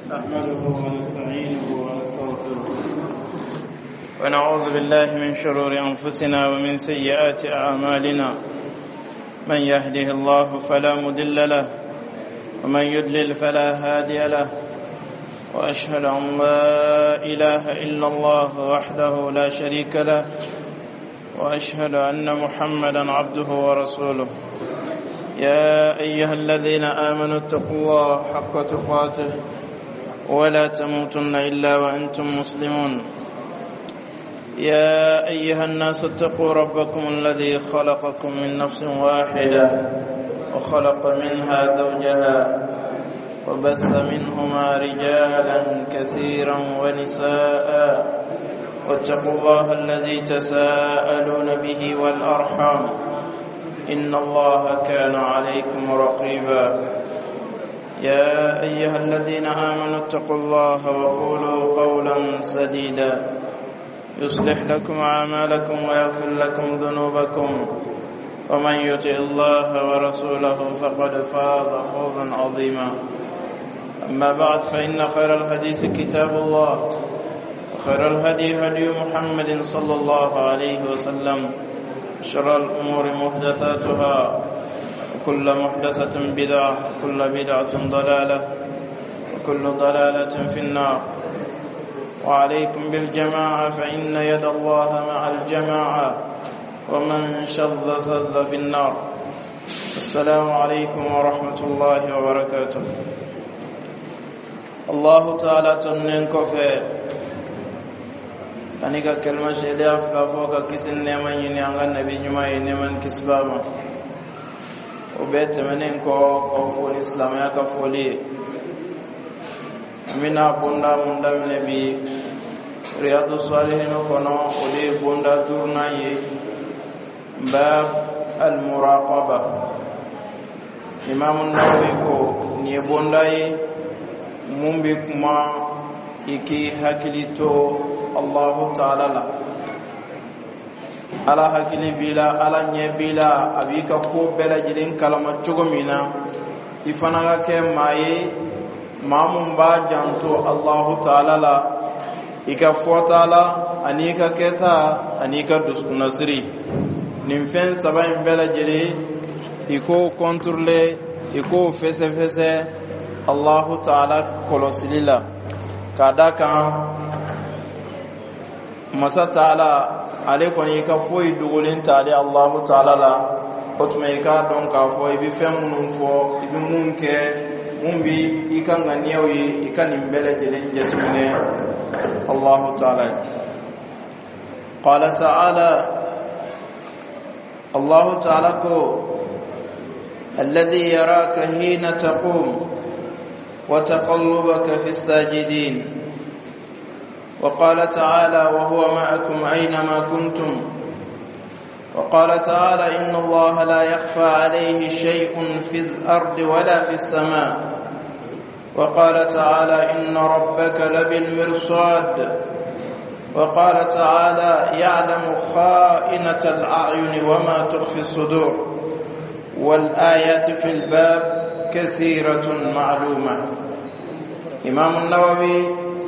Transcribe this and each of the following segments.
نحمده ونستعينه ونستغفره ونعوذ بالله من شرور أنفسنا ومن سيئات أعمالنا. من يهده الله فلا مضل له ومن يضلل فلا هادي له، وأشهد أن لا إله إلا الله وحده لا شريك له، وأشهد أن محمدا عبده ورسوله. يا أيها الذين آمنوا اتقوا الله حق تقاته ولا تموتن إلا وأنتم مسلمون. يا أيها الناس اتقوا ربكم الذي خلقكم من نفس واحدة وخلق منها زوجها وبث منهما رجالا كثيرا ونساء، واتقوا الله الذي تساءلون به والأرحام، إن الله كان عليكم رقيبا. يا أيها الذين آمنوا اتقوا الله وقولوا قولا سديدا يصلح لكم أعمالكم ويغفر لكم ذنوبكم، ومن يطع الله ورسوله فقد فاز فوزا عظيما. أما بعد، فإن خير الحديث كتاب الله، وخير الهدي هدي محمد صلى الله عليه وسلم، شر الأمور محدثاتها، وكل محدثة بدعة، وكل بدعة ضلالة، وكل ضلالة في النار. وعليكم بالجماعة فإن يد الله مع الجماعة، ومن شذ فذ في النار. السلام عليكم ورحمة الله وبركاته. الله تعالى تنين كفي أنيك كلمة شهداء فلافوك كسن نيمان ينيان النبي نما ينيمان كسباما وبيت منين كفول إسلام يكفولي منا بوندا موندا منبي رياض الصالحين كنا ولي بوندا دورناي باب المراقبة. إمام النووي كو ني بونداي مumbi kuma iki hakilito Allahu ta'ala la ala hakili bila ala nye bila abika ko bela jidin kalama chogomina ifanaga ke maye mamun ba janto Allahu ta'ala la ika fotala anika keta anika dusnasri nimfen sabain bela jidi iko contrôler iko fese Allahu ta'ala kolosilila kadaka masa ta'ala alekoni ka foyi dugulin tali Allahu ta'ala la otme ka don ka foyi bi fem munun fo ibi munke mumbi ikanga niyawi ikani mbele jelen jetmine Allahu ta'ala. Qala ta'ala, Allahu ta'ala ko alladhi yaraka hina taqum وتقلبك في الساجدين. وقال تعالى وهو معكم أينما كنتم. وقال تعالى إن الله لا يخفى عليه شيء في الأرض ولا في السماء. وقال تعالى إن ربك لبالمرصاد. وقال تعالى يعلم خائنة الأعين وما تخفي الصدور. والآيات في الباب كثيرة معلومة. إمام النووي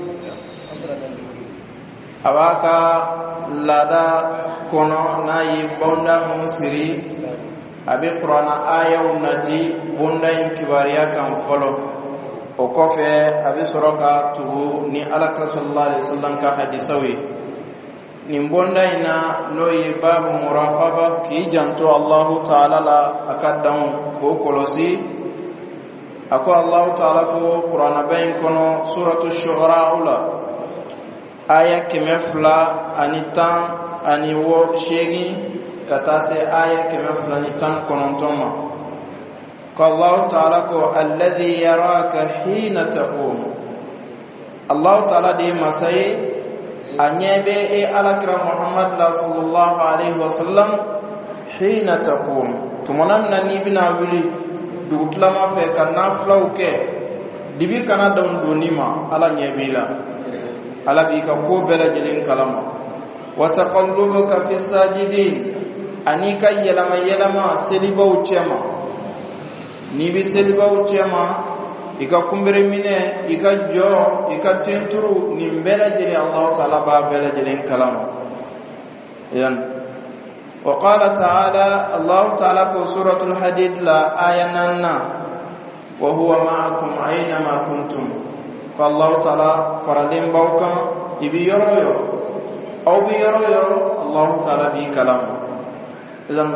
أواكا لدى كونو ناي بوندا منسري أبي قرآن آية ونتي بوندا يمكباريا كان فلو وكوفي أبي سرقا تو ني على رسول الله صلى الله عليه وسلم كحديثوي نيمبوندا إنا نوي باب مراقبة كي جانتو الله تعالى لا أكدام كوكولوسي أكو الله تعالى كو قرآن بين كنو سورة الشعراء آية كمفلا أنيتان أنيو شيغي كتاسي آية كمفلا أنيتان كنونتوما. كالله تعالى كو الذي يراك حين تقوم. الله تعالى دي مساي أنيبي على كرام محمد صلى الله عليه وسلم حين تقوم تمنى نبينا ولي dugutlama fe kana flaw ke dibi kana don donima ala nyebila ala bi ka ko bela jelin kalama wa taqallubuka fi sajidin anika yelama seliba uchema ni bi seliba uchema ika kumbere mine ika jo ika tenturu nimbela jeli Allah ta'ala ba bela jeli kalama yan wa qala ta'ala Allah ta'ala ko suratul hadid la ayananna wa huwa ma'akum aina ma kuntum fa Allah ta'ala faralim bawka ibi yoroyo aw bi yoroyo Allah ta'ala bi kalama idan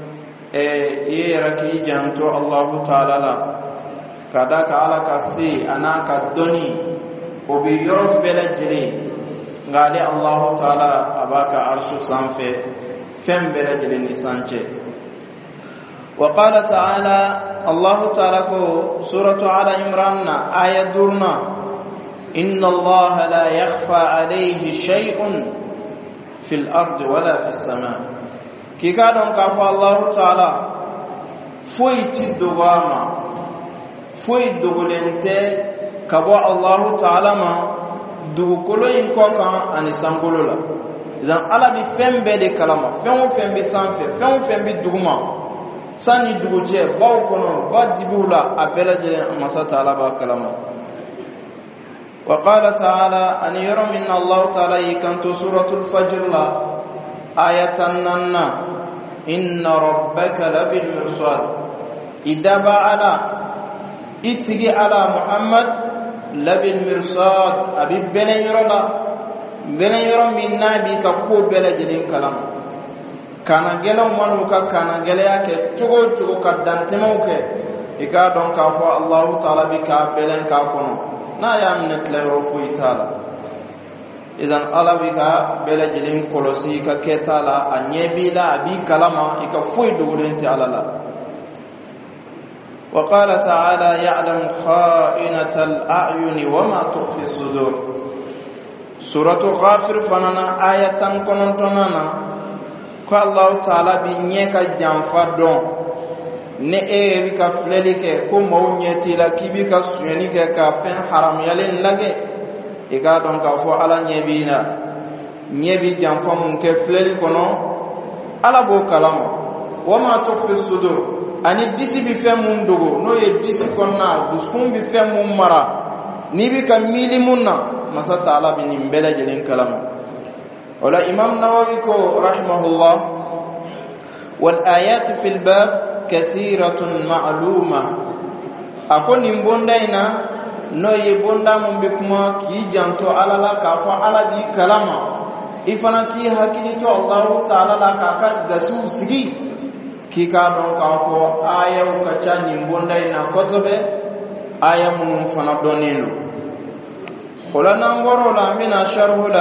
yeraki janto Allah ta'ala la kada ka ala ka si anaka doni obi yor belajri ngade Allah ta'ala abaka arshu sanfe fem belajri ni sanche wa qala ta'ala Allah ta'ala ko suratu ala imran na aya durna inna Allah la yakhfa alayhi shay'un fil ardi wala fis sama kikadon ka fa Allah ta'ala foyti dogama foy dogolente kabo Allah ta'ala ma dugukolo in ko kan ani sangolo la zan ala bi fembe de kalama fembe sanfe fembe duguma sani duguje baw kono badibula abelaje masa ta'ala ba kalama wa qala ta'ala an yara min Allah ta'ala ikantu suratul fajr la ayatan nanna inna rabbaka labil mirsad idaba ala itigi ala Muhammad labil mirsad abi belen yoro min nabi ka ko bele jinin kalam kana gelo manu ka kana gele yake tugo ka dantemo ke ika don ka fo Allah ta'ala bi ka belen ka kono na ya min klero fu itala idan ala bi ka bele jinin kolosi ka ketala anyebila abi kalama ika fu dugulenti ala la وقال تعالى يعلم خائنة الأعين وما تخفي الصدور سورة غافر فننا آية كنتنا قال الله تعالى بنيك جنفدون ne e bika flelike ko mawnyeti la kibika suyenike ka fen haram yalen lage e ga don ka fo ala nyebina nyebi janfa mun ke fleli kono ala bo kalama wama tukhfi sudur ani disi bi fem mun dogo no ye disi konna duskun bi fem mun mara ni bi ka mili munna masa taala bi nim bela jelen kalama wala imam nawawi ko rahimahullah wal ayat fil bab kathiratun ma'luma akoni mbondaina no ye bonda mun be kuma ki janto alala ka fa ala bi kalama ifana ki hakili to Allah taala la ka ka gasu sigi ki ka don ka fo aya ka chani mbondaina kosobe aya mun fana donino qulana ngoro la mina sharhula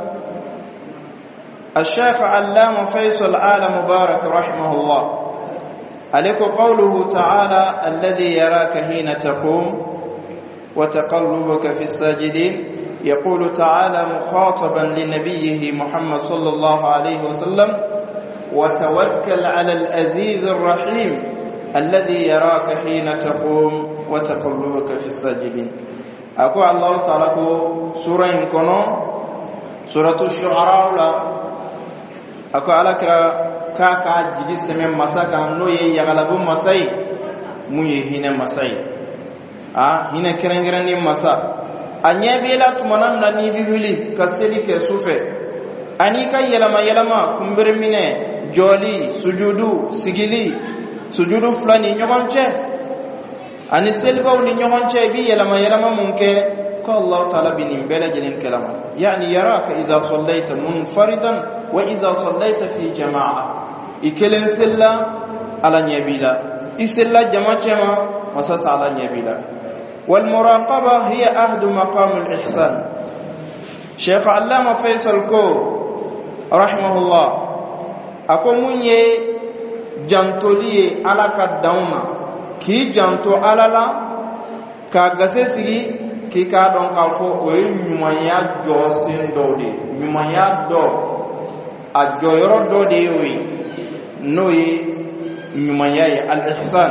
الشيخ علامة فيصل آل مبارك رحمه الله عليك قوله تعالى الذي يراك حين تقوم وتقلبك في الساجدين يقول تعالى مخاطبا لنبيه محمد صلى الله عليه وسلم وتوكل على العزيز الرحيم الذي يراك حين تقوم وتقلبك في الساجدين أقول الله تعالى سورة كنو سورة الشعراء ako alakira ka jigi semen masaka no ye yagalabu masai mu ye hine masai hine kerengeren ni masa anyebela tumanan na ni bibili kaseli ke sufe ani ka yelama kumbere mine joli sujudu sigili sujudu fulani nyogonche ani selbaw ni nyogonche bi yelama munke ko Allah taala binin bela jelin kalama yani yaraka idha sallaita munfaridan وإذا صليت في جماعة إكلن سلا على نبيلا إسلا جماعة وسط على نبيلا والمراقبة هي أحد مقام الإحسان شيخ علامة فيصل كو رحمه الله أقول من جانتولي على كدوما كي جانتو على لا كغسسي كي كادون كافو وينيمايا جوسين دودي نيمايا دو a joyoro do de yoyi noyi nyumayaye al-ihsan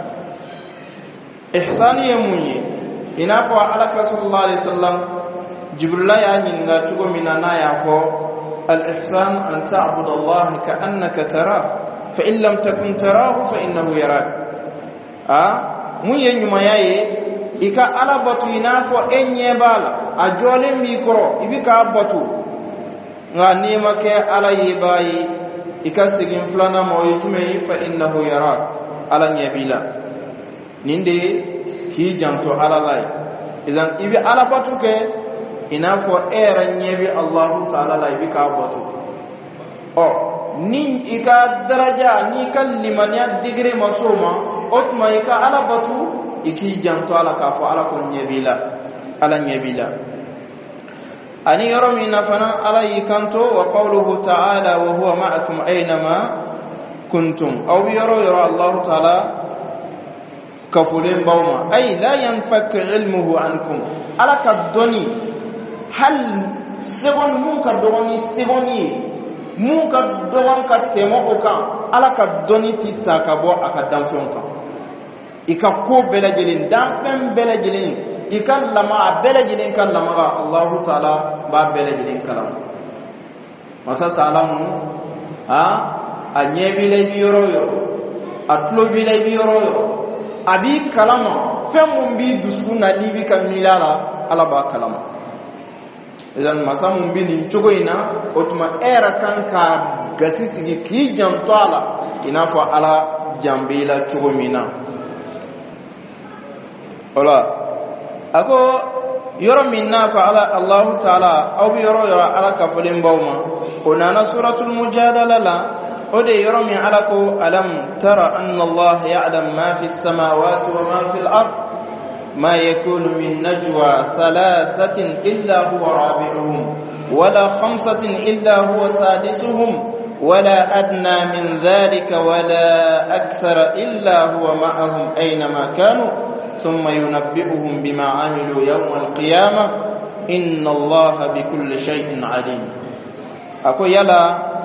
ye munye ina ko alaka sallallahu alaihi wasallam jibril ya nyinga tugo minana ya ko al-ihsan an ta'budu Allah ka'annaka tara fa in lam takun tarahu fa innahu yarak munye nyumayaye ika ala batu inafo enye bala a jole mi ko ibika batu nga nima ke ala yibayi ika sigin flana mo yitume fa innahu yarak ala nyebila ninde ki janto ala lay idan ibi ala batu ke inafo era nyebi Allah ta'ala la ibika batu ni ika daraja ni kalimanya digre masuma otma ika ala batu iki janto ala kafo ala kon nyebila ala nyebila ani yoromi nafana ala yikanto wa qawluhu ta'ala wa huwa ma'akum aynama kuntum aw yaro Allah ta'ala kafulen bawma ay la yanfak ilmuhu ankum ala kadoni hal segon mun ka doni segoni mun ka dogon ka temo o kan ala ka doni titta ka bo aka danfon kan ika ko belajilin danfen belajilin ikan lama belajilin kan lama ga Allah ta'ala ba belajilin kalam masa ta'ala mu a nyebi le biyoro yo atlo bi le biyoro yo abi kalama fem mun bi dusuna dibi kan milala ala ba kalama idan masamun binin cogoina otuma era kanka gasisigi ki jantala inafo ala jambila cogomina ola ako yoro minna fa ala Allah ta'ala aw yoro ala kafulin bawma onana suratul mujadala la ode yoro min ala ko alam tara anna Allah ya'lam ma fi samawati wa ma fil ard ما يكون من نجوى ثلاثة إلا هو رابعهم ولا خمسة إلا هو سادسهم ولا أدنى من ذلك ولا أكثر إلا هو معهم أينما كانوا ثم ينبئهم بما عملوا يوم القيامة إن الله بكل شيء عليم أكو يلا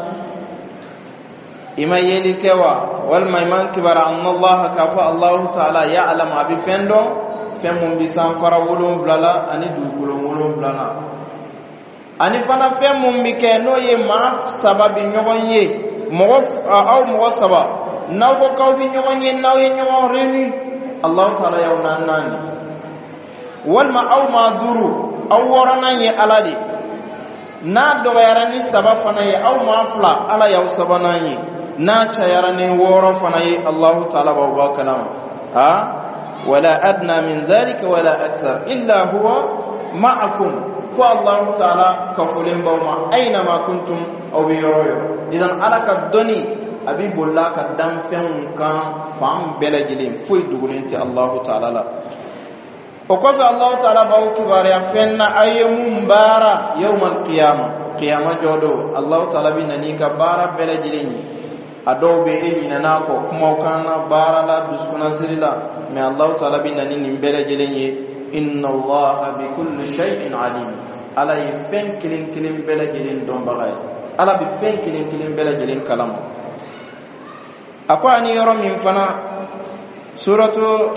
إما يلكوا والميمان كبر أن الله كفى الله تعالى يعلم أبي فندو fem bi san fara wolon vlala ani dukulon wolon vlala ani fana fem mum bi ke no ye ma sababi nyogon ye mo aw mo saba naw ko kaw bi nyogon ye naw ye nyogon reni Allah ta'ala yawna nani wal ma aw ma duru aw warana ye aladi na do yarani sabab fana ye aw ma fla ala yaw sabana ye na cha yarani woro fana ye Allah ta'ala ba ba kalama ha ولا أدنى من ذلك ولا أكثر إلا هو معكم فالله تعالى كفلين بوما أينما كنتم أو بيرويو إذن على كدني أبي بولا كدام فين كان فام بلجلين فوي دغولين تي الله تعالى لا وقال الله تعالى باو كبار يفن أيام بارا يوم القيامة قيامة جودو الله تعالى بينني كبارا بلجلين adobe ina nako kuma kana barala duskuna sirila me Allah ta'ala binani nimbele jelenye inna Allah bi kulli shay'in alim ala fen kilin kilin bele jelen don bagay ala bi fen kilin kilin bele jelen kalam akwa ni yoro min fana suratu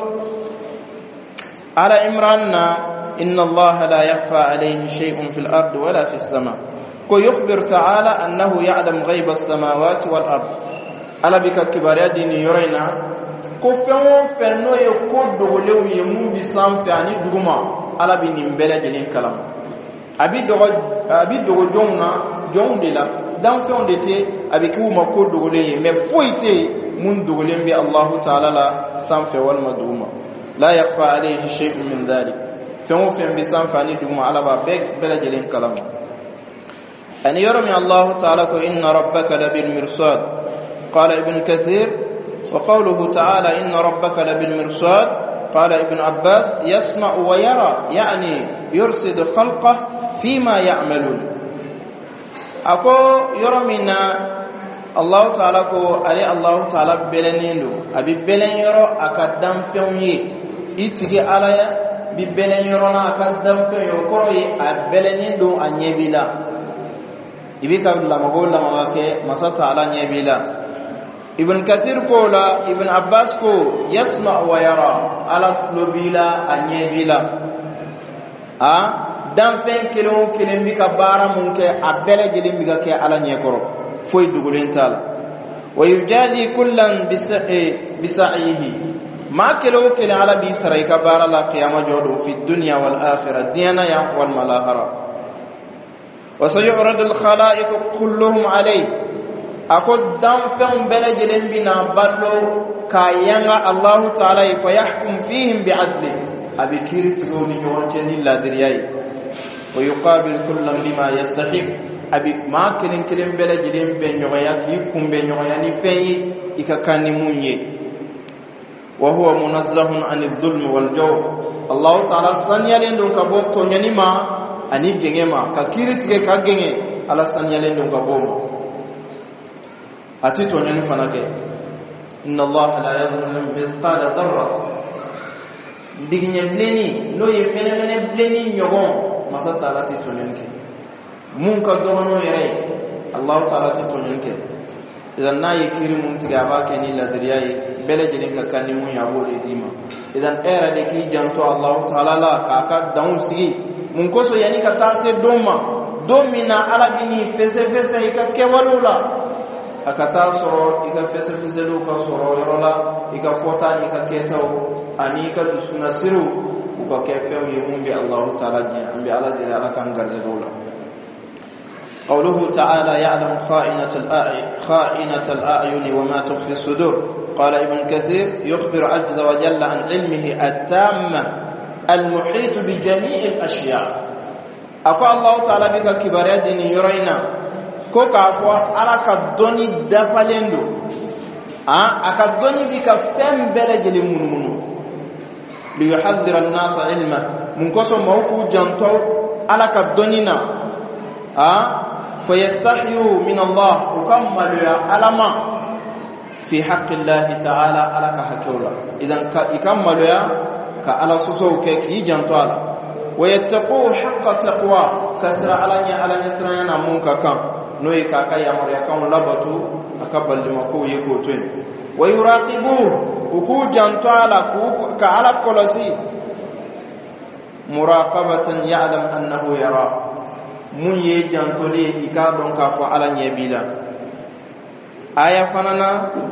ala imran inna Allah la yakhfa alayhi shay'un fil ardi wala fis sama ko yukhbir ta'ala annahu ya'lam ghaiba as-samawati wal ardi ala bika kibariya dini yorina ko fenwo fenno ye ko dogolew ye mun bi sanfɛ ani duguma ala bi nin bɛɛ lajɛlen kalam abi dogo jɔnw na jɔnw de la danfɛnw de tɛ a bɛ k'u ma ko dogolen ye mais foyi tɛ mun dogolen bɛ Allahu ta'ala la sanfɛ walima duguma la yakhfa alayhi shay'un min dhalik fɛn o fɛn bi sanfɛ ani duguma ala b'a bɛɛ lajɛlen kalam ani yɔrɔ min Allahu ta'ala ko inna rabbaka labil mirsad قال ابن كثير وقوله تعالى إن ربك لبالمرصاد قال ابن عباس يسمع ويرى يعني يرصد خلقه فيما يعملون أكو يرى منا الله تعالى كو علي الله تعالى بلنينو أبي بلن يرى أكدام فيوني إتجي على ببلن يرى أكدام فيوني كروي أبلنينو أنيبلا إبيك لما قول لما كي مسات على نيبلا ابن كثير قولا ابن عباس ko yasma wa yara ala lobila anyebila dan fen kilo kilen bi ka bara mun ke abele gelin bi ka ke ala nyekoro foy dugulen tal wa yujazi kullan bisa'ihi ما كلو كل على بي سريك بار لا قيام جود في الدنيا والآخرة دينا يا والملاهرة وسيعرض الخلائق كلهم عليه أقول دم فهم بلجلن بنا بلو كايانا الله تعالى فيحكم فيهم بعدله أبي كيرتوني يوانتني لا درياي ويقابل كل لما يستحق أبي ما كلن بلجلن بن يغياك يكون بن يغياني فيه إكا كان مونيه وهو منزه عن الظلم والجور الله تعالى سنيالين دون كبوك تونيما أني جنما ككيرتك كجنة على سنيالين دون كبوم أتي تونين فناك إن الله لا يظلم مثقال ذرة ديني بلني لو يمني بلني يوم ما ستعالى تونينك مونك دونو يري الله تعالى تونينك إذا ناي كيري ممتغابا كني لا درياي بلجلين كاني مو يابوري ديما إذا إيرا دكي جانتو الله تعالى لا كاكا داون سي منكوسو يعني كتاسي دومنا على بني فسفسه يككولولا akata soro ika fesefeselu ka soro yorola ika fotani ika ketao ani ka dusuna siru ko kefem yumbi Allah ta'ala ni ambi ala jalla kan garzadola قوله تعالى يعلم خائنة الأعين وما تخفي الصدور قال ابن كثير يخبر عز وجل عن علمه التام المحيط بجميع الأشياء أقول الله تعالى بك كبارات يرينا كوكا أفوا على كدوني دفلندو أكدوني بك فم بلجل منمنو ليحذر الناس علمه منكسو موكو جانتو على كدونينا فيستحيوا من الله وكمل علما في حق الله تعالى على كحكولا إذن يكمل كعلى سوسو كي جانتوالا ويتقوا حق تقوى فسر على نسرنا منك كم نوي كاكا يامر يكون لبطو أكبر لمكو يكوتين ويراقبوه وكو جانتوالا كعلى كولسي مراقبة يعلم أنه يرى mun ye jantole ikadon ka fo ala nyebila aya fanana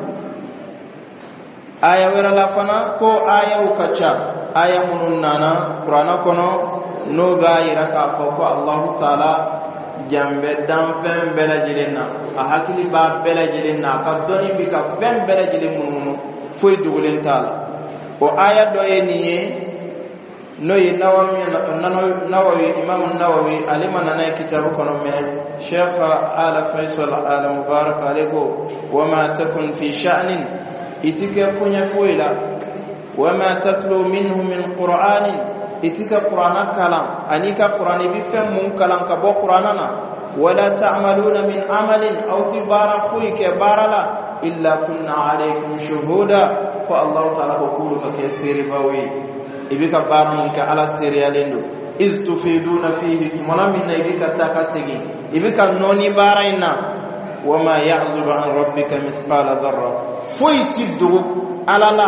aya wera la fana ko aya ukacha aya munun nana qur'ana kono no ga yira ka fo ko Allah taala jambe dam fem bela jilenna a hakili ba bela jilenna ka doni bi ka fem bela jilen munun foy dugulen taala o aya do yeniye نوي نووي إمام النووي علما أن كتابه كنومه شيخ آل فيصل آل مبارك عليه وما تكن في شأن إتك كن فويلا وما تتلو منه من قرآن إتك قرآن كلام أنيك قرآن بفهم من كلام كبو قرآننا ولا تعملون من عمل أو تبار فويك بارلا إلا كنا عليكم شهودا فالله تعالى يقول كيسير باوي ibika barun ka ala serialendo iz tufiduna fihi tumana minna ibika takasigi ibika noni baraina wama ya'zubu an rabbika mithqala dharra fuitidu alala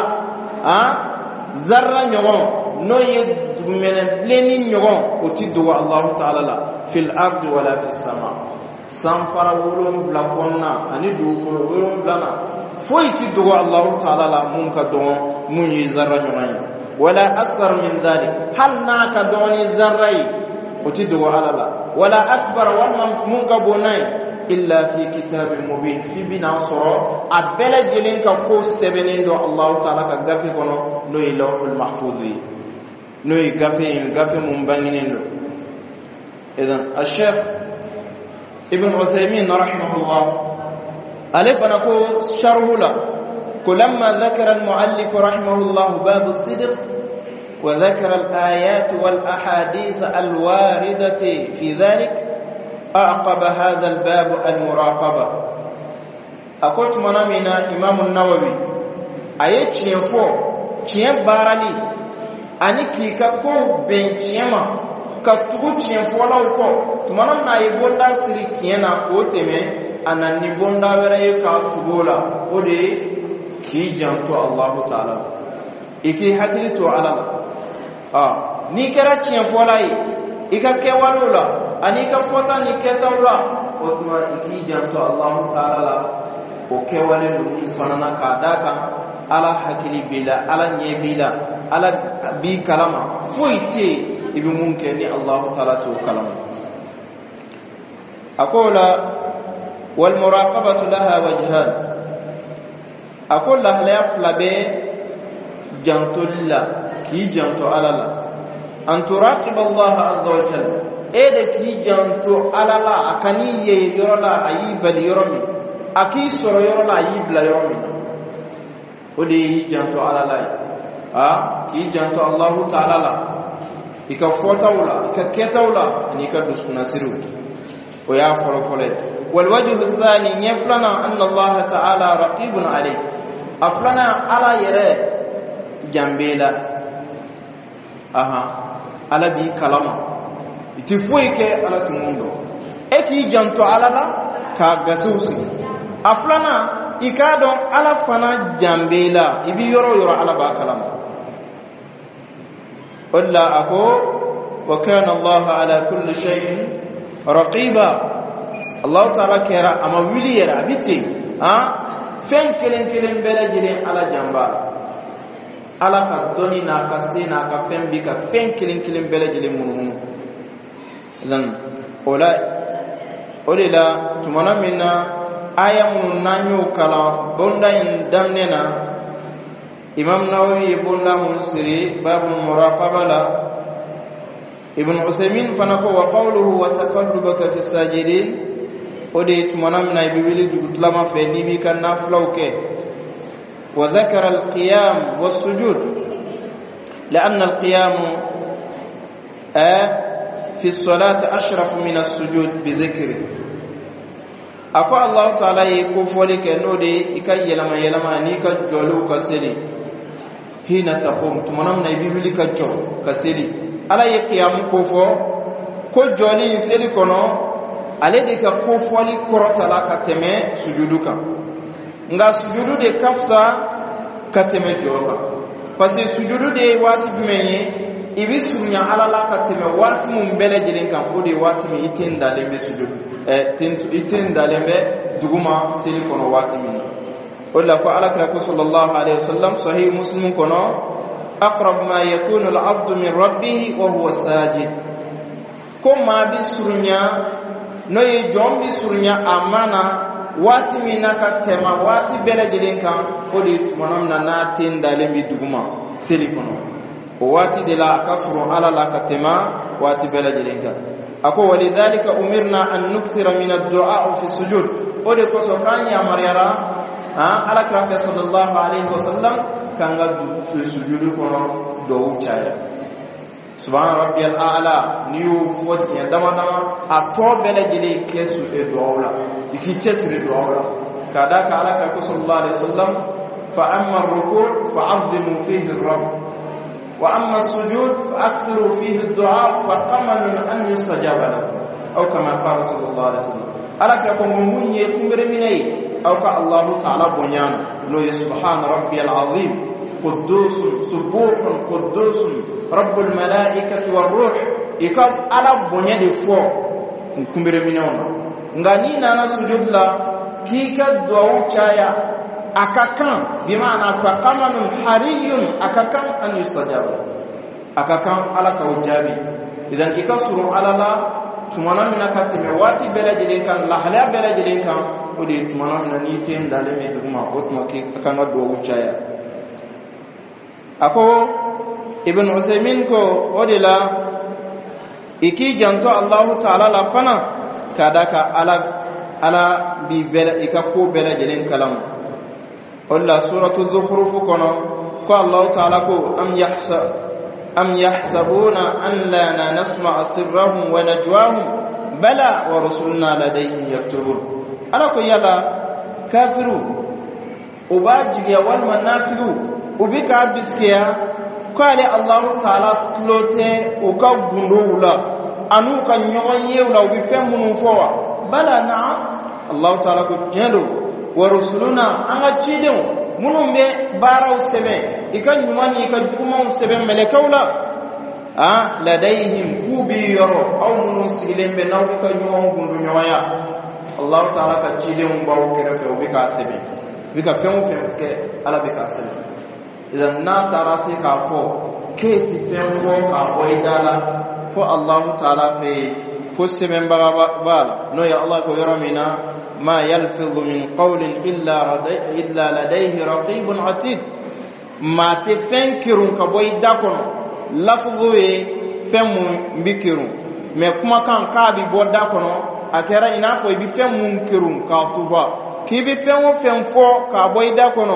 zarra nyogon no yedumene leni nyogon otidu Allah ta'ala la fil ardi wala fis sama sanfara wolum flakonna ani du ko wolum blana fuitidu Allah ta'ala la munka don munyi zarra nyogon ولا أصغر من ذلك هل ناك دوني ذري وتدعو على الله ولا أكبر ومنقبونين إلا في كتاب مبين في بنا صراء أبلا جلين كقوس سبنين دو الله تعالى كغفي كنو نوي لوح المحفوظ نوي غفي منبنين دو إذن الشيخ ابن عثيمين رحمه الله ألف نقول شره له كلما ذكر المؤلف رحمه الله باب الصدق وذكر الآيات والأحاديث الواردة في ذلك أعقب هذا الباب المراقبة أقول منامنا إمام النووي أي تشيفو تشيف بارالي أني كيكا كو بين تشيما كتبو تشيفو لو كو تمنامنا يبوندا سري كينا أوتمي أنا نبوندا ورأيكا تبولا ودي ki janto Allah ta'ala iki hakili to ala ni kera cien folai ika kewalula ani ka fota ni ketawla otma iki janto Allah ta'ala o kewale lu fanana ka daka ala hakili bila ala nye bila ala bi kalama foite ibi munke ni Allah ta'ala to kalama aqula wal muraqabatu laha wajhan aqula la yaflabe jantulla ki jantu alala an turaqib Allah azza wa jalla ede ki jantu alala akani ye yorola ayibal yoromi aki soro yorola ayibla yoromi odi jantu alala ki jantu Allah ta'ala la ika fotawla ika ketawla ni ka dusuna siru o ya folo wal wajhu thani yaflana anna Allah ta'ala raqibun alayh aflana ala yare jambela ala bi kalama iti foike ala tumundo eki janto alala ka gasusi aflana ikado ala fana jambela ibi yoro ala ba kalama walla ako wa kana Allah ala kulli shay'in raqiba Allah ta'ala kera ama wili yara bitti fen kelen bela jire ala jamba ala ka doni na ka sina ka fen bi ka fen kelen bela jire munu dan olila tumana minna aya mun nanyo kala bonda in damnena imam nawawi bonda mun siri babu muraqabala ibn usaymin fanako wa qawluhu wa taqallubaka fi sajidin odi tumana minna ibili dugutlama fe nibi kan naflauke وذكر القيام والسجود لأن القيام في الصلاة أشرف من السجود بذكره أقول الله تعالى يكفو لك نودي إكا يلما نيكا جولو كسلي حين تقوم تمنام نيبي لك جو كسلي على يقيام كفو كو جولي سلي كنو على ديك كفو لي كرة لك تمي سجودك nga sujudu de kafsa kateme joka parce sujudu de wati jumenye ibi sunya alala kateme wati mum bele jilen kan odi wati mi itenda lembe sujudu itenda lembe duguma sili kono wati mi wala ko alakra ko sallallahu alaihi wasallam sahih muslim kono aqrab ma yakunu al-'abdu min rabbih wa huwa sajid kuma bi sunya no ye jombi sunya amana wati minaka tema wati bela jilenkan odi tumanamna na tinda lembi duguma silikono o wati de la kasru ala la katema wati bela jilenkan ako walidhalika umirna an nukthira min ad-du'a fi sujud odi ko so kanya mariara ala krafa sallallahu alaihi wasallam kanga du sujudu kono do uchaya subhana rabbiyal a'la niu fosi dama ato bela jile kesu e doawla ikitesri doawla kadaka alaka sallallahu alaihi wasallam fa amma ar-ruku' fa'azzimu fihi ar-rabb wa amma as-sujud fa'akthiru fihi ad-du'a fa qaman an yustajaba lakum aw kama qala sallallahu alaihi wasallam alaka ko munye kumbere minai aw ka Allah ta'ala bonyana no subhana rabbiyal azim قدوس سبوح قدوس رب الملائكة والروح إكاب على بنية الفو نكمل منهم غني نانا سجود لا كيكا دعو شايا أكاكان بمعنى فقمن حري أكاكان أن يستجاب أكاكان على كوجابي إذن إكسر على لا تمانا من كاتم واتي بلجلين كان لحلا بلجلين كان ودي تمانا من نيتين دالمي دغما وتما كي أكان دعو شايا ako ibn Uthaymin ko odila iki janto Allah ta'ala la fana kadaka ala bi bela ikako bela jelen kalam walla suratul zukhruf kono ko Allah ta'ala ko am yahsabuna an la nasma'a sirrahum wa najwahum bala wa rusuluna ladayhim yaktubun ala ko yala kafiru ubajiya wal manafiqu ubika biskiya kwale Allah ta'ala tlote uka gundula anu kan nyoye ula ubi femunu fowa bala na Allah ta'ala ko jelo wa rusuluna anga chidin munumbe baraw sebe ikan nyumani ikan juma sebe melekawla ladayhim kubi yoro aw munun silembe naw ikan nyuma gundu nyoya Allah ta'ala ka chidin bawo kerefe ubika sebe bika fɛn o fɛn kɛ ala bɛ k'a sɛbɛn idan n'a taara se k'a fɔ k'e ti fɛn fɔ k'a bɔ i da la fo Allahu taala fɛ fo sɛbɛnbaga b'a la n'o ye Allah ko yɔrɔ min na ma yalfidhu min qawlin illa ladayhi raqibun atid maa tɛ fɛn kirun ka bɔ i da kɔnɔ lafudhu ye fɛn mun bi kirun mais kumakan k'a bi bɔ da kɔnɔ a kɛra i n'a fɔ i bi fɛn mun kirun k'a tufa k'i bi fɛn o fɛn fɔ k'a bɔ i da kɔnɔ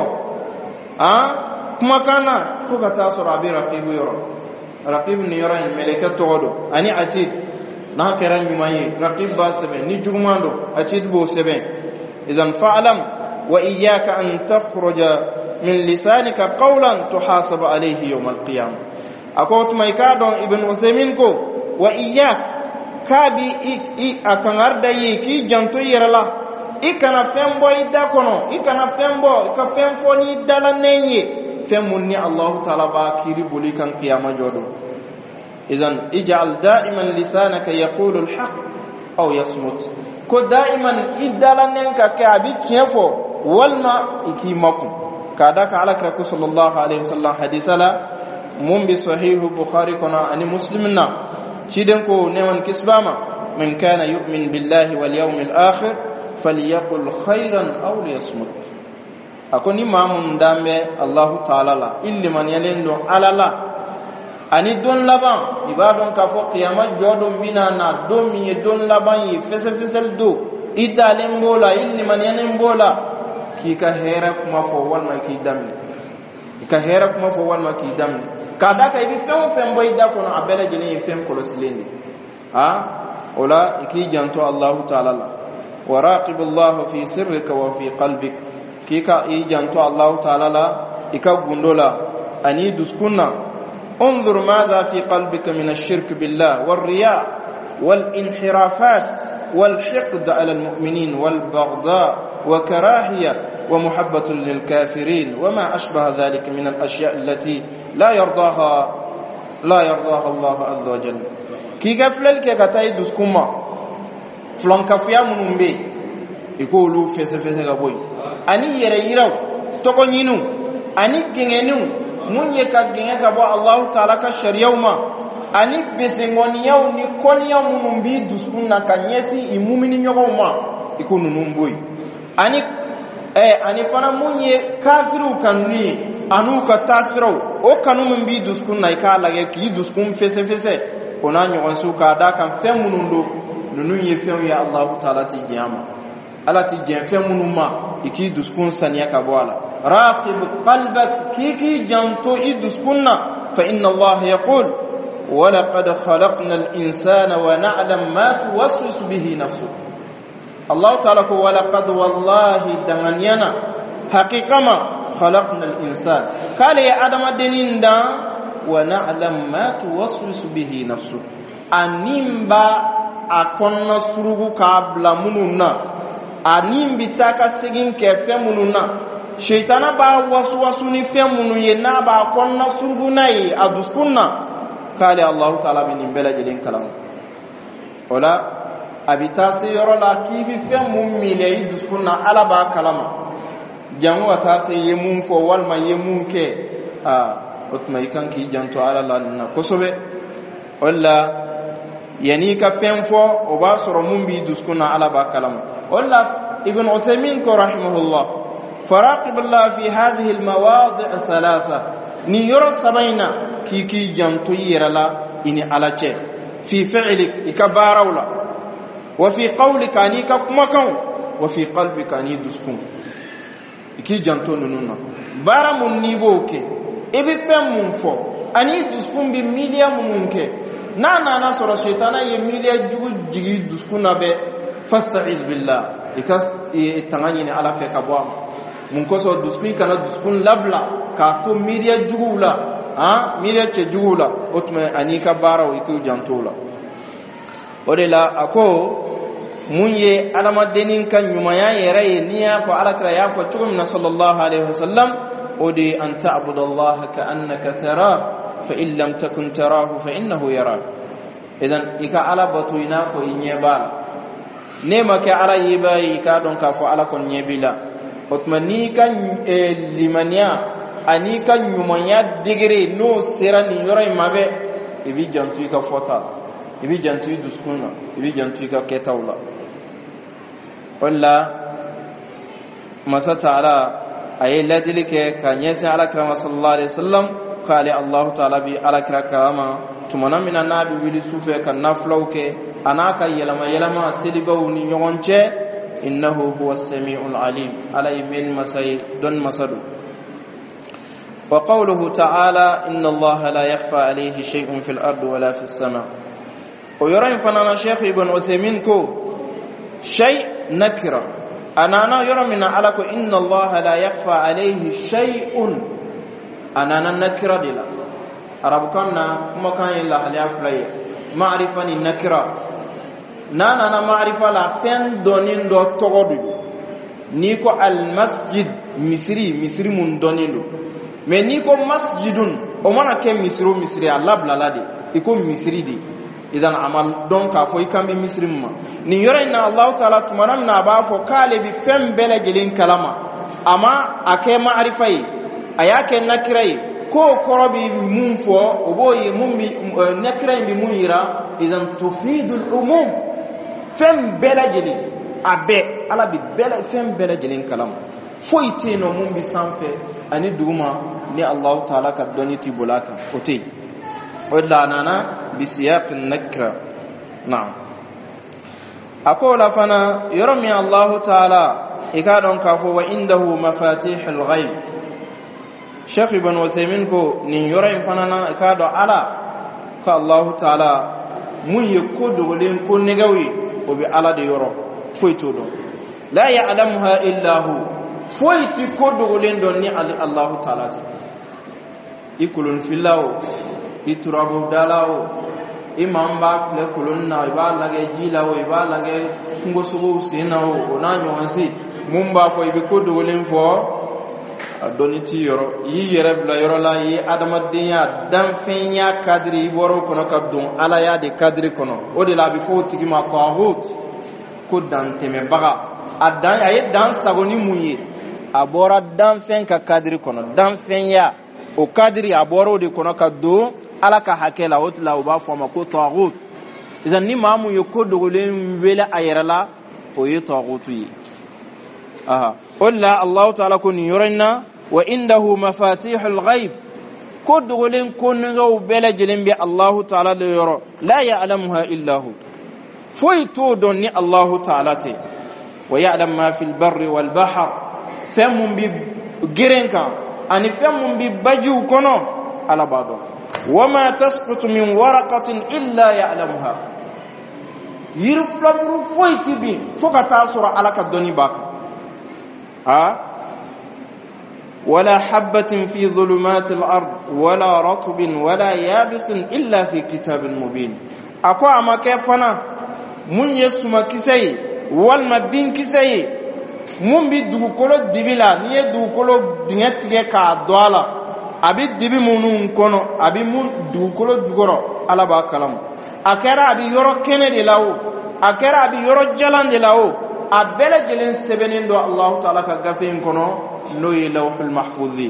kumakan na fo ka taa sɔrɔ a bɛ raqibu yɔrɔ raqibu ni yɔrɔ in mɛlɛkɛ tɔgɔ don ani atid n'a kɛra ɲuman ye raqib b'a sɛbɛn ni juguman don atid b'o sɛbɛn idan fa'lam wa iyyaka an takhruja min lisanika qawlan tuhasab alayhi yawm al-qiyamah ako tuma ka don ibn Uthaymin ko wa iyyak kabi akan arda yi ki janto yerala ikana fembo ida kono ikana fembo ka femfo ni dala nenye femunni Allah ta'ala ba kiri boli kan qiyamah jodo idan ij'al da'iman lisanaka yaqulu al-haq aw yasmut ko da'iman idala nenka kabi kefo walma ikimakum kada ka ala ka sallallahu alaihi wasallam hadisala mun bi sahih bukhari kona ani muslimna shiden ko newan kisbama man kana yu'min billahi wal yawmil akhir falyaqul khairan aw liyasmut akoni mamun dambe Allah ta'ala la illi man yalendo alala ani don laban ibadon ka fo qiyamah jodon binana do mi don laban yi fesel do idalen bola illi man yanen bola ki ka hera kuma fo walma ki damni ka hera kuma fo walma ki damni kada ka ibi fen boy da kono abela jeni fen ko loslendi ola ki janto Allah ta'ala la waraqib Allah fi sirrika wa fi qalbik ki ka i janto Allah ta'ala la ika gundola ani duskunna انظر ماذا في قلبك من الشرك بالله والرياء والانحرافات والحقد على المؤمنين والبغضاء وكراهية ومحبة للكافرين وما أشبه ذلك من الأشياء التي لا يرضاها الله عز وجل كي غفلل كي غتاي دسكوما فلان كفيا منومبي يقولوا فيس غبوي اني يريراو توكو نينو اني غينينو munye ka genge ka bo Allah ta'ala ka shari'auma ani besengoniya ni konya munumbi duskunna kanyesi imumini nyogoma ikunu numboi ani fana munye kafiru kanni anu ka tasiro o kanu mumbi duskunna ikala ge ki duskun fese ona nyogon su ka da kan femunundo nunu ye fem ya Allah ta'ala ti jama ala ti jen femunuma iki duskun saniya ka bo ala راقب قلبك كيكي جانتو إدسكنا فإن الله يقول ولقد خلقنا الإنسان ونعلم ما توسوس به نفسه الله تعالى ولقد والله دمنينا حقيقة ما خلقنا الإنسان قال يا آدم الدنين دا ونعلم ما توسوس به نفسه أنيمبا أكون سروغو كابلا منونا أنيمبي تاكا سيجين كيفي منونا shaitana ba wasu ni femunu ye na ba konna surgunai aduskunna kale Allah ta'ala min bela jedin kalam wala abitasi yorola kibi femu mile iduskunna ala ba kalama jamu atase yemun fo walma yemun ke otma ikan ki janto ala la na kosobe wala yani ka femfo o ba soro mun bi iduskunna ala ba kalama wala ibn Uthaymin ko rahimahullah فراقب الله في هذه المواضع الثلاثة نيرى سبينا كي جانتو يرلا إني على شيء في فعلك إكبارولا وفي قولك أنيك كمكو وفي قلبك أني دسكم كي جانتو ننونا بارا من نيبوك إبي فم منفو أني دسكم بميليا منك نانا نصر الشيطان يميليا جوج جيد دسكونا به فاستعذ بالله إكاس إتغانيني على فيك أبوام mun koso duskun kana duskun labla ka to media jugula media che jugula otme anika baraw iku jantola odela ako munye alama denin kan nyumaya yere niya fa alakra ya fa tugum na sallallahu alaihi wasallam odi an ta'budallaha ka annaka tara fa in lam takun tarahu fa innahu yara idan ika ala batuina ko inye bal nema ke ala yibai ka don ka fa ala kon nyebila otmani kan limaniya ani kan nyumanya digre no sera ni yoro mabe ibi jantu ka fota ibi jantu duskuna ibi jantu ka ketawla walla masa ta'ala ay ladilike kan yasa ala karama sallallahu alaihi wasallam qala Allah ta'ala bi ala karama tumana mina nabi wili sufe kan naflauke anaka yelama silibaw ni nyonche innahu huwas samiul alim alay min masay don masadu wa qawluhu ta'ala inna Allah la yakhfa alayhi shay'un fil ardi wala fis sama o yoran fanana Sheikh Ibn Uthaymeen ko shay nakira anana yoramina alako inna Allah la yakhfa alayhi shay'un anana nakira dila arabu kanna kuma kan illa aliya fulay ma'rifa ni nakira nana ma'rifa la fen donin do togodu ni ko al masjid misri mun donilu mais ni ko masjidun o mana ke misri Allah blalade iko misri di idan amal donc a fo ikambe misri ma ni yore na Allah taala tumanam na ba fo kale bi fem bele gelin kalama ama ake ma'rifa yi ayake nakirai ko korobi mun fo oboye mun bi nakirai bi mun yira idan tufidul umum fem bele gelin abe ala bi bele fem bele gelin kalama fo iteno mun bi sanfe ani duguma ni Allah taala ka doniti bulaka ote wala nana bisiyaq an-nakra na'am akola fana yarmi Allah taala ikadon kafo wa indahu mafatihul ghaib Sheikh Ibn Uthaymeen ko ni yorain fana ikado ala ka Allah taala mun yekodo len ko negawi o bi ala de yoro foito do la ya'lamuha illa hu foiti kodo len don ni Allah taala ikulun filawo iturabu dalawo imamba fle kulun na iba lage jilawo iba lage ngosugo sinawo onanyo ansi mumba fo ibi kodo len fo adoniti yoro yi yerebla yoro la yi adamadinya dan fenya kadri boro kono kabdun ala ya de kadri kono o de la bi fo tigi ma qahut ko dan teme baga adan ay dan sagoni muye abora dan fen ka kadri kono dan fenya o kadri aboro de kono kaddo ala ka hakela otla uba foma ko tagut idan ni mamu yokodo len wela ayrala o yi tagutu yi qulna Allah ta'ala kun yurina wa indahu mafatihul ghaib kodo len kongo bela jelen bi Allah ta'ala le yoro la ya'lamuha illa hu foito don ni Allah ta'ala te wa ya'lam ma fil barri wal bahr famun bi girenka ani famun bi baju kono ala bado wama tasqutu min waraqatin illa ya'lamuha yirflamru foyti bi foka tasura alaka doni baka wala habatin fi dhulumatil ard wala ratbin wala yabisin illa fi kitabin mubin akwa amake fana mun yesuma kisai wal mabin kisai mun bi dugukolo dibila ni dugukolo dingatige ka doala abi dibi munun kono abi mun dugukolo dugoro ala ba kalam akera abi yoro kene de lawo akera abi yoro jalan de lawo abele jelen sebenen do Allah taala ka gafen kono no yelawhul mahfuzi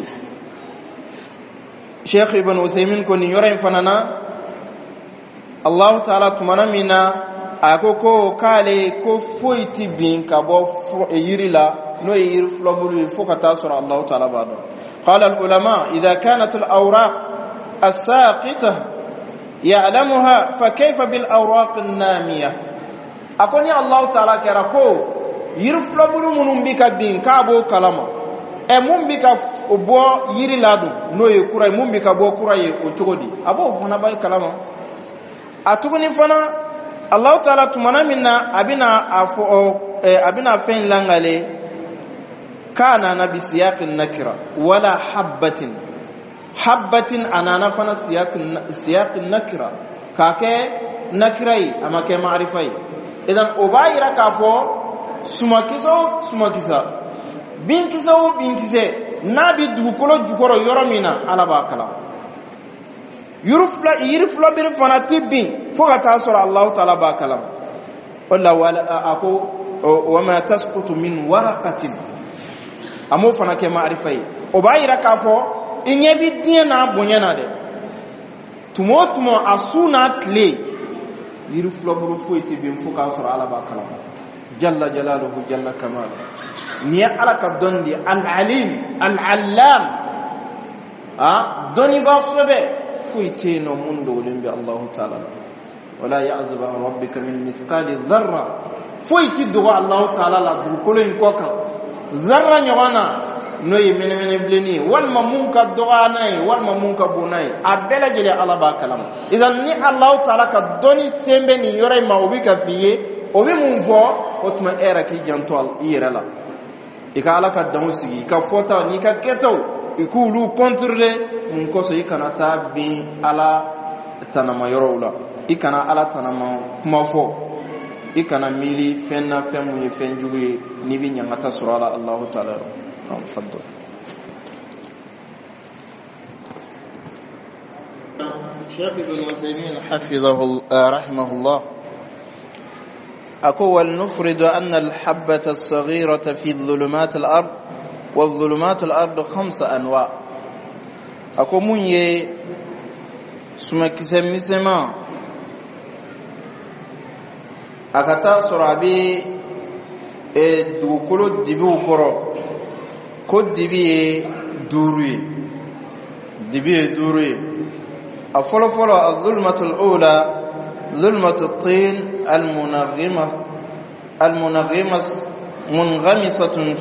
Sheikh Ibn Uthaymeen ko ni yoro fanana Allah taala tumanamina akoko kale ko foiti bin ka bo yirila no yir flobulu fokata sur Allah taala bado قال العلماء إذا كانت الأوراق الساقطة يعلمها فكيف بالأوراق النامية أقول يا الله تعالى كراكو يرفلبلو منum bika bin kabo kalama e mum bika bo yiri ladu no ye kuray mum bika bo kuray o chogodi abo fana bay kalama atuguni fana Allah ta'ala tumana minna abina fen langale kana nabi siyaqin nakira wala habbatin anana fana siyaqin nakira kake nakirai ama ke ma'rifai idan ubayira kafo sumakisa binkise nabi dugukolo jukoro yoromina ala bakala yirfla bir fana tibbi foka tasura Allah ta'ala bakala wala ako wama tasqutu min waraqatin amo fana ke ma'rifa yi o ba yira ka fo inye bi diɲɛ n'a bonya na dɛ tumo asuna kle yiri fulaburu foyi tɛ bin fo k'a sɔrɔ ala b'a kalama jalla jalaluhu jalla kamal ni ala ka dɔn di al-alim al-allam dɔnni ba sɛbɛ foyi tɛ yen nɔ mun dogolen bɛ Allahu ta'ala la wala ya'zubu an rabbika min mithqali dharra foyi tɛ dogo Allahu ta'ala la dugukolo in kɔ kan zarra ɲɔgɔn na n'o ye mɛnɛmɛnɛ bilenni walima mun ka dɔgɔya n'a ye walima mun ka bon n'a ye a bɛɛ lajɛlen ala b'a kalama idan ni Allahu ta'ala ka dɔnni sen bɛ nin yɔrɔ in ma o bɛ ka f'i ye o bɛ mun fɔ o tuma e yɛrɛ k'i janto i yɛrɛ la i ka ala ka danw sigi i ka fɔtaw n'i ka kɛtaw i k'olu contrôler mun kosɔn i kana taa bin ala tanama yɔrɔw la i kana ala tanama kuma fɔ i kana miiri fɛn na fɛn mun ye fɛn jugu ye n'i bɛ ɲangata sɔrɔ a la Allahu ta'ala تفضل. الشيخ ابن عثيمين رحمه الله أقول نفرض أن الحبة الصغيرة في ظلمات الأرض والظلمات الأرض 5 أنواع أقول من سمك سمسما أكتا سرابي دوكولو دبو كرو ko dibi ye duuru ye a fɔlɔ fɔlɔ az-zulmatul ula zulmatut tin munghamisatun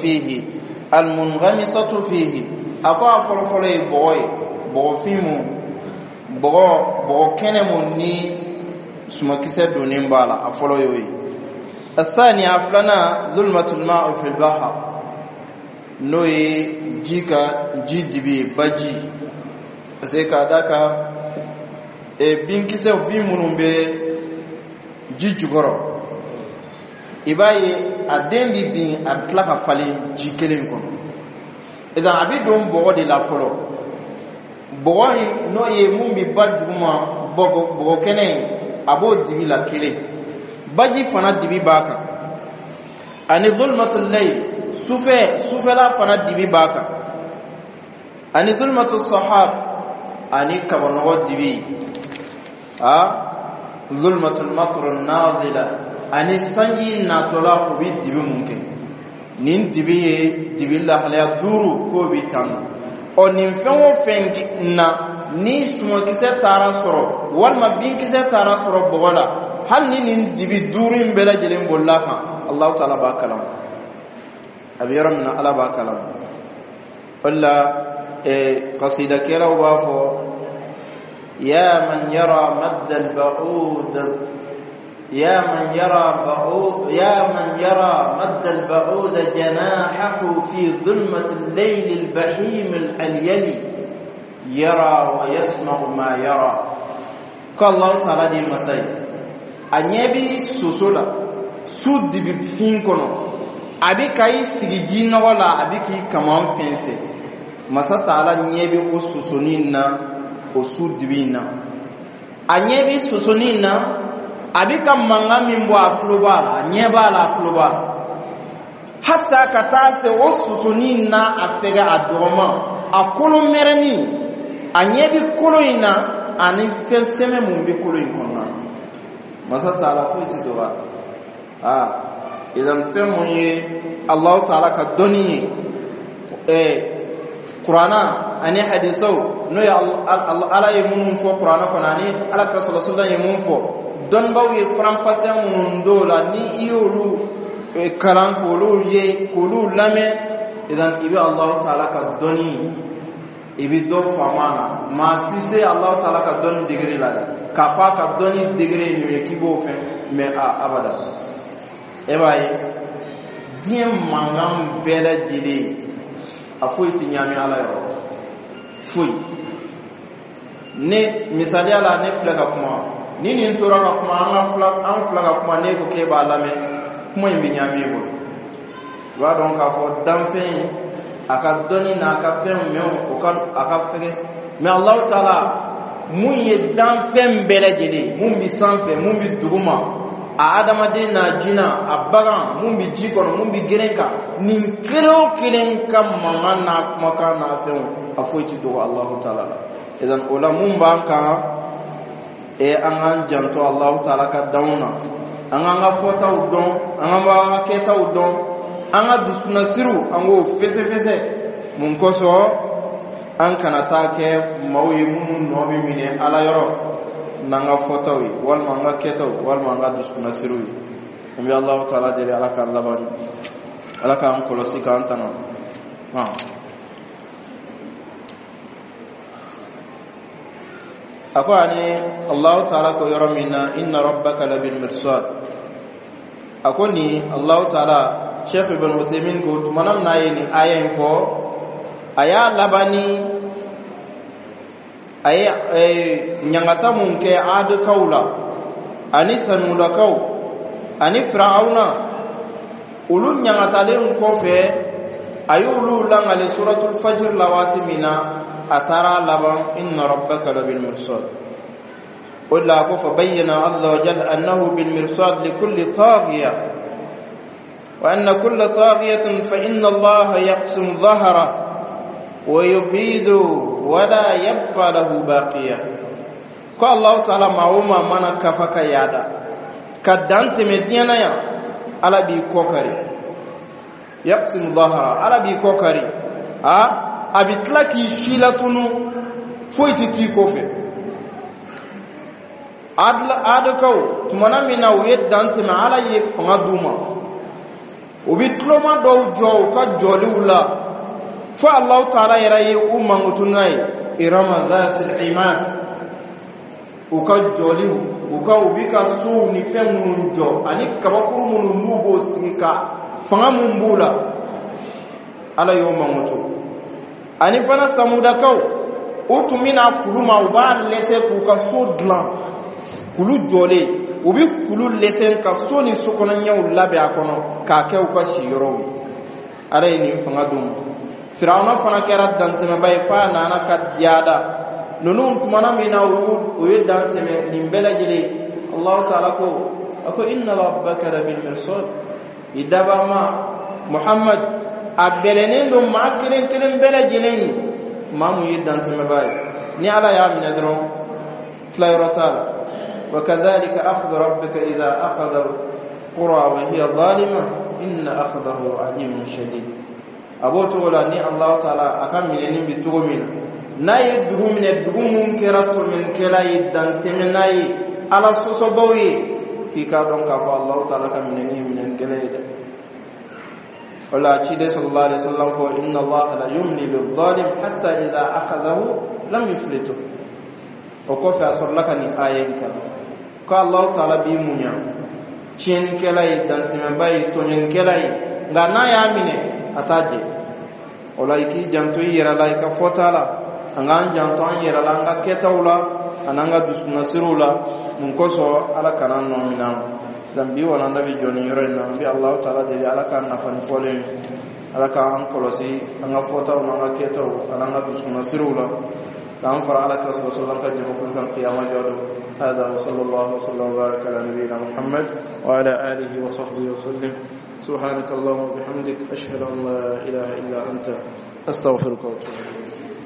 fihi a ko a fɔlɔ fɔlɔ ye bɔgɔ fimu bɔgɔ kɛnɛ mun ni sumakisɛ donnen b'a la a fɔlɔ y'o ye الثانية فلنا ظلمة الماء في البحر n'o ye ji dibi baji sai ka daka binkisɛ bin minnu bɛ ji jukɔrɔ i b'a ye a den bi bin a tila ka falen ji kelen kɔnɔ idan a bɛ don bɔgɔ de la fɔlɔ bɔgɔ in n'o ye mun bi ba duguma bɔgɔ kɛnɛ in a b'o dibi la kelen baji fana dibi b'a kan ani zulmatul layl sufɛla fana dibi b'a kan ani zulmatu sahab ani kabanɔgɔ dibi zulmatul matr nazila ani sanji natɔla o bɛ dibi mun kɛ nin dibi ye dibi lahalaya 5 k'o bɛ tan nin fɛn o fɛn na ni sumakisɛ taara sɔrɔ walima binkisɛ taara sɔrɔ bɔgɔ la hali ni nin dibi 5 in bɛɛ lajɛlen bolila kan Allahu ta'ala b'a kalama a bɛ yɔrɔ min na ala b'a kalama o de la qasidakɛlaw b'a fɔ ya man yara madda al-ba'ud ya man yara madda al-ba'ud janahahu fi dhulmati al-layl al-bahim al-alyali yara wa yasma'u ma yara ko Allah ta'ala di masai a ɲɛ bi soso la su dibi fin kɔnɔ a bɛ ka i sigi ji nɔgɔ la a bɛ k'i kaman fɛnsɛ masa ta'ala ɲɛ bɛ o sosonin na o su dibi na a ɲɛ bɛ sosonin na a bɛ ka mankan min bɔ a tulo b'a la a ɲɛ b'a la a tulo b'a la hatta ka taa se o sosonin na a fɛgɛ a dɔgɔma a kolo mɛrɛni a ɲɛ bɛ kolo in na ani fɛn sɛmɛ mun bɛ kolo in kɔnɔna na masa ta'ala foyi tɛ dɔgɔya idan fɛn mun ye Allahu ta'ala ka dɔnni ye Qur'ana ani hadisaw n'o ye ala ye minnu fɔ Qur'ana kɔnɔ ani ala ka sallallahu alaihi wasallam ye mun fɔ dɔnnibaw ye faranfasiya minnu dɔw la ni i y'olu kalan k'olu ye k'olu lamɛn idan i bɛ Allahu ta'ala ka dɔnni i bɛ dɔ faamu a la maa ti se Allahu ta'ala ka dɔnni degré la k'a fɔ a ka dɔnni degré ye ye k'i b'o fɛn mais abada e b'a ye diɲɛ mankan bɛɛ lajɛlen a foyi tɛ ɲaami ala yɔrɔ foyi ne misaliya la ne filɛ ka kuma ni nin tora ka kuma an fila ka kuma ne ko k'e b'a lamɛn kuma in bɛ ɲaami e bolo i b'a dɔn k'a fɔ danfɛn a ka dɔnni n'a ka fɛn mɛn a ka fɛgɛ mais Allahu ta'ala mun ye danfɛn bɛɛ lajɛlen mun bɛ sanfɛ mun bɛ duguma adamade na jina abaga mun bi jikono mun bi gerenka nin kero kilen kam mangana maka na fen afoiti do Allah taala idan ola mun banka angan janto Allah taala ka dauna anga fota udon anga ba keta udon anga dusna siru ango fese mun koso an kana ta ke mawyi mun no bi mine ala yoro nanga fotawi wal manga ketaw wal manga dusna siru ambi Allah taala de ala kan labani ala kan kolosi kan tano akwani Allah taala ko yoro minna inna rabbaka labil mirsad akoni Allah taala Sheikh Ibn Uthaymeen go tumanam nayini ayen ko aya labani nyangata munke adu kaula ani sanula kau ani fir'auna ulun nyangata le ko fe ayulu langale suratul fajr lawati mina atara laban inna rabbaka labil mirsad wala ko fabayyana azza wa jalla annahu bil mirsad likulli taghiya wa anna kull taghiyatin fa inna allaha yaqsim dhahra wa yubidu wala yabqa lahu baqiya ko Allah taala mauma mana kafaka yada kadante mediana ya ala bi kokari yaqsim dhahra ala bi kokari abitlaki shilatunu foiti ti kofe adakaw tumana mina wedante ma ala ye fanga duma obitloma do jo ka joli wula fa Allah taala yara ye umma mutunai irama dhatil iman uka joli uka ubika su ni femun jo ani kabakuru munu nubo sika fanga mumbula ala yo mamutu ani fana samuda kaw utumina kuluma uba lese kuka sodlan kulu jole ubi kulu lesen ka soni sokona nyaw labe akono ka ke uka shiro ara ni fanga dum firawna fana kera danteme bay fa nana ka yada nunum tumana mina u yedanteme nimbela jeli Allah taala ko ako inna rabbaka labil mirsad idabama Muhammad abelenen do makiren kiren bela jelen mamu yedanteme bay ni ala ya mina dron tlayratal وكذلك أخذ ربك إذا أخذ القرى وهي ظالمة إن أخذه عليم شديد أبو تولاني الله تعالى أكمل منين بتومين ناي دغو من دغو منكرات من كلا يدان تمناي على سوسبوي في كادون كفى الله تعالى كمنين من كلا يد ولا تشيد صلى الله عليه وسلم فإن الله لا يملي للظالم حتى إذا أخذه لم يفلته وكفى أصلكني آية قال الله تعالى بيمونيا چين كلاي دانتم باي تونين كلاي غانا يامينه اتاجي ولايكي جانتو يرا لايكا فوتالا انغان جانتو ان يرا لانغا كيتاولا انغا دسنا سيرولا منكوسو على كانان نومينا ذنبي ولا نبي جوني يرنا بي الله تعالى دي على كان نفن فولين على كان كولوسي انغا فوتاو انغا كيتاو انغا دسنا سيرولا كان فرعلك رسول الله قد يقول كان قيام جودو هذا وصلى الله وسلم وبارك على نبينا محمد وعلى آله وصحبه وسلم سبحانك اللهم وبحمدك أشهد أن لا إله إلا أنت أستغفرك وأتوب إليك